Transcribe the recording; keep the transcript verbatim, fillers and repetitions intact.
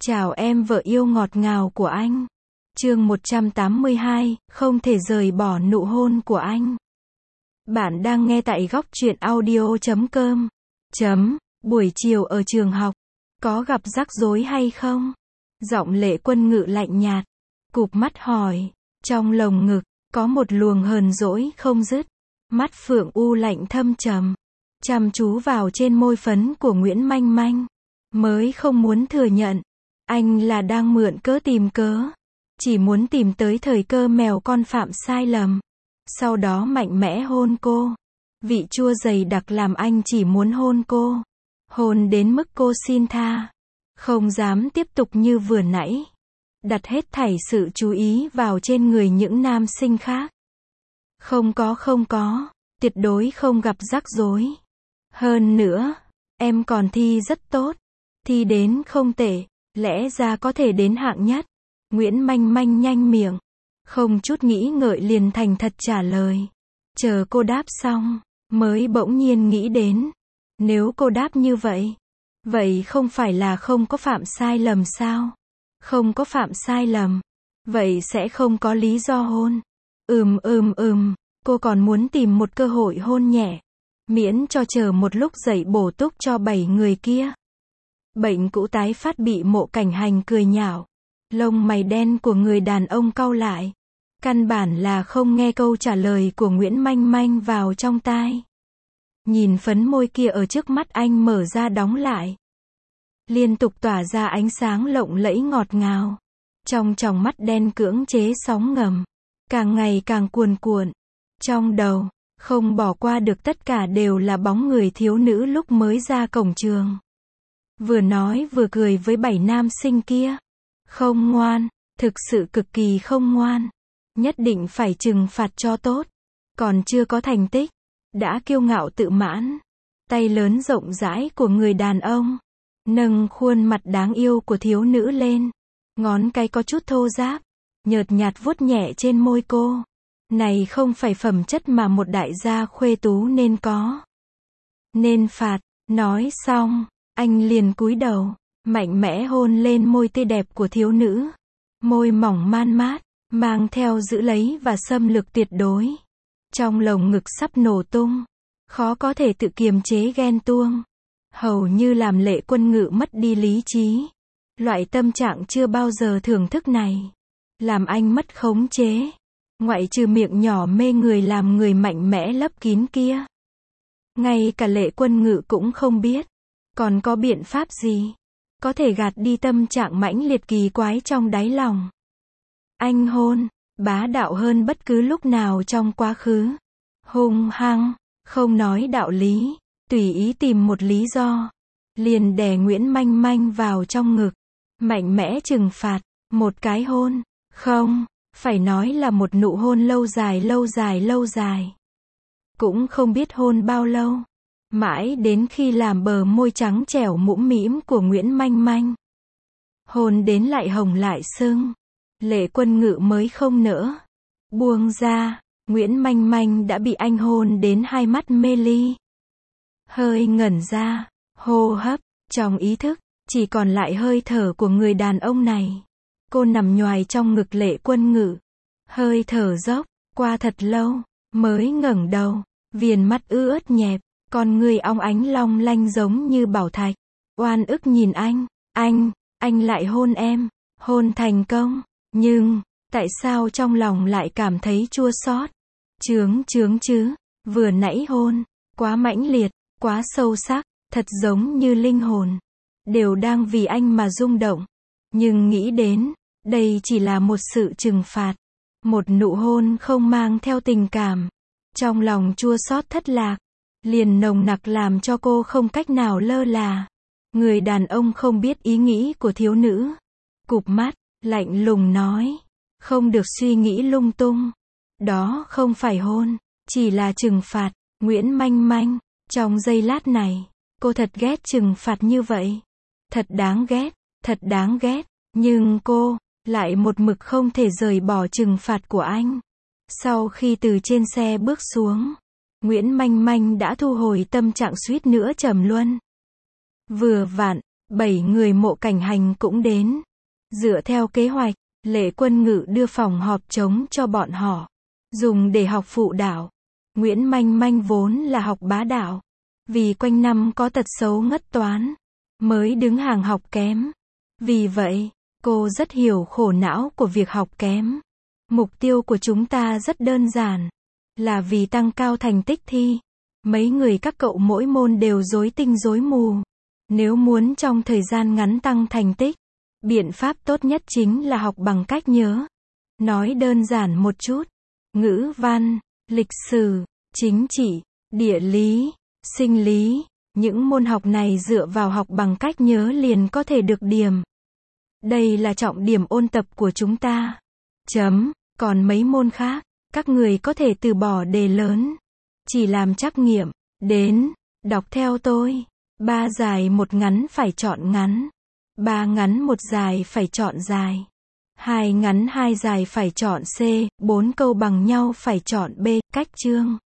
Chào em vợ yêu ngọt ngào của anh. Chương một trăm tám mươi hai, không thể rời bỏ nụ hôn của anh. Bạn đang nghe tại góc truyện audio chấm com. Chấm, buổi chiều ở trường học, có gặp rắc rối hay không? Giọng Lệ Quân Ngự lạnh nhạt, cụp mắt hỏi, trong lồng ngực, có một luồng hờn dỗi không dứt. Mắt Phượng U lạnh thâm trầm, chăm chú vào trên môi phấn của Nguyễn Manh Manh. Mới không muốn thừa nhận, anh là đang mượn cớ tìm cớ. Chỉ muốn tìm tới thời cơ mèo con phạm sai lầm. Sau đó mạnh mẽ hôn cô. Vị chua dày đặc làm anh chỉ muốn hôn cô. Hôn đến mức cô xin tha. Không dám tiếp tục như vừa nãy. Đặt hết thảy sự chú ý vào trên người những nam sinh khác. Không có không có, tuyệt đối không gặp rắc rối. Hơn nữa, em còn thi rất tốt. Thi đến không tệ, lẽ ra có thể đến hạng nhất. Nguyễn Manh Manh nhanh miệng, không chút nghĩ ngợi liền thành thật trả lời. Chờ cô đáp xong, mới bỗng nhiên nghĩ đến, nếu cô đáp như vậy, vậy không phải là không có phạm sai lầm sao? Không có phạm sai lầm, vậy sẽ không có lý do hôn. Ừm ừm ừm, cô còn muốn tìm một cơ hội hôn nhẹ, miễn cho chờ một lúc dậy bổ túc cho bảy người kia. Bệnh cũ tái phát bị Mộ Cảnh Hành cười nhạo. Lông mày đen của người đàn ông cau lại. Căn bản là không nghe câu trả lời của Nguyễn Manh Manh vào trong tai. Nhìn phấn môi kia ở trước mắt anh mở ra đóng lại. Liên tục tỏa ra ánh sáng lộng lẫy ngọt ngào. Trong tròng mắt đen cưỡng chế sóng ngầm. Càng ngày càng cuồn cuộn. Trong đầu, không bỏ qua được tất cả đều là bóng người thiếu nữ lúc mới ra cổng trường. Vừa nói vừa cười với bảy nam sinh kia. Không ngoan, thực sự cực kỳ không ngoan. Nhất định phải trừng phạt cho tốt. Còn chưa có thành tích, đã kiêu ngạo tự mãn. Tay lớn rộng rãi của người đàn ông, nâng khuôn mặt đáng yêu của thiếu nữ lên. Ngón cái có chút thô ráp, nhợt nhạt vuốt nhẹ trên môi cô. Này không phải phẩm chất mà một đại gia khuê tú nên có. Nên phạt, nói xong, anh liền cúi đầu. Mạnh mẽ hôn lên môi tươi đẹp của thiếu nữ. Môi mỏng man mát, mang theo giữ lấy và xâm lược tuyệt đối. Trong lồng ngực sắp nổ tung. Khó có thể tự kiềm chế ghen tuông. Hầu như làm Lệ Quân Ngự mất đi lý trí. Loại tâm trạng chưa bao giờ thưởng thức này. Làm anh mất khống chế. Ngoại trừ miệng nhỏ mê người làm người mạnh mẽ lấp kín kia. Ngay cả Lệ Quân Ngự cũng không biết. Còn có biện pháp gì? Có thể gạt đi tâm trạng mãnh liệt kỳ quái trong đáy lòng. Anh hôn, bá đạo hơn bất cứ lúc nào trong quá khứ. Hung hăng, không nói đạo lý, tùy ý tìm một lý do. Liền đè Nguyễn Manh Manh vào trong ngực. Mạnh mẽ trừng phạt, một cái hôn. Không, phải nói là một nụ hôn lâu dài lâu dài lâu dài. Cũng không biết hôn bao lâu. Mãi đến khi làm bờ môi trắng trẻo mũm mĩm của Nguyễn Manh Manh. Hôn đến lại hồng lại sưng. Lệ Quân Ngự mới không nỡ. Buông ra, Nguyễn Manh Manh đã bị anh hôn đến hai mắt mê ly. Hơi ngẩn ra, hô hấp, trong ý thức, chỉ còn lại hơi thở của người đàn ông này. Cô nằm nhoài trong ngực Lệ Quân Ngự. Hơi thở dốc, qua thật lâu, mới ngẩng đầu, viền mắt ư ớt nhẹp. Con người óng ánh long lanh giống như bảo thạch. Oan ức nhìn anh, anh, anh lại hôn em, hôn thành công. Nhưng, tại sao trong lòng lại cảm thấy chua xót? Chướng chướng chứ, vừa nãy hôn, quá mãnh liệt, quá sâu sắc, thật giống như linh hồn. Đều đang vì anh mà rung động. Nhưng nghĩ đến, đây chỉ là một sự trừng phạt. Một nụ hôn không mang theo tình cảm. Trong lòng chua xót thất lạc. Liền nồng nặc làm cho cô không cách nào lơ là. Người đàn ông không biết ý nghĩ của thiếu nữ. Cụp mắt, lạnh lùng nói. Không được suy nghĩ lung tung. Đó không phải hôn, chỉ là trừng phạt. Nguyễn Manh Manh, trong giây lát này, cô thật ghét trừng phạt như vậy. Thật đáng ghét, thật đáng ghét. Nhưng cô, lại một mực không thể rời bỏ trừng phạt của anh. Sau khi từ trên xe bước xuống, Nguyễn Manh Manh đã thu hồi tâm trạng suýt nữa trầm luân. Vừa vặn, Bảy người Mộ Cảnh Hành cũng đến. Dựa theo kế hoạch, Lệ Quân Ngự đưa phòng họp trống cho bọn họ, dùng để học phụ đạo. Nguyễn Manh Manh vốn là học bá đạo, vì quanh năm có tật xấu ngất toán, mới đứng hàng học kém. Vì vậy, cô rất hiểu khổ não của việc học kém. Mục tiêu của chúng ta rất đơn giản, là vì tăng cao thành tích thi. Mấy người các cậu mỗi môn đều rối tinh rối mù. Nếu muốn trong thời gian ngắn tăng thành tích, biện pháp tốt nhất chính là học bằng cách nhớ. Nói đơn giản một chút, ngữ văn, lịch sử, chính trị, địa lý, sinh lý, những môn học này dựa vào học bằng cách nhớ liền có thể được điểm. Đây là trọng điểm ôn tập của chúng ta. Chấm. Còn mấy môn khác, các người có thể từ bỏ đề lớn, chỉ làm trắc nghiệm. Đến, đọc theo tôi. Ba dài một ngắn phải chọn ngắn. Ba ngắn một dài phải chọn dài. Hai ngắn hai dài phải chọn C. Bốn câu bằng nhau phải chọn B. Cách chương.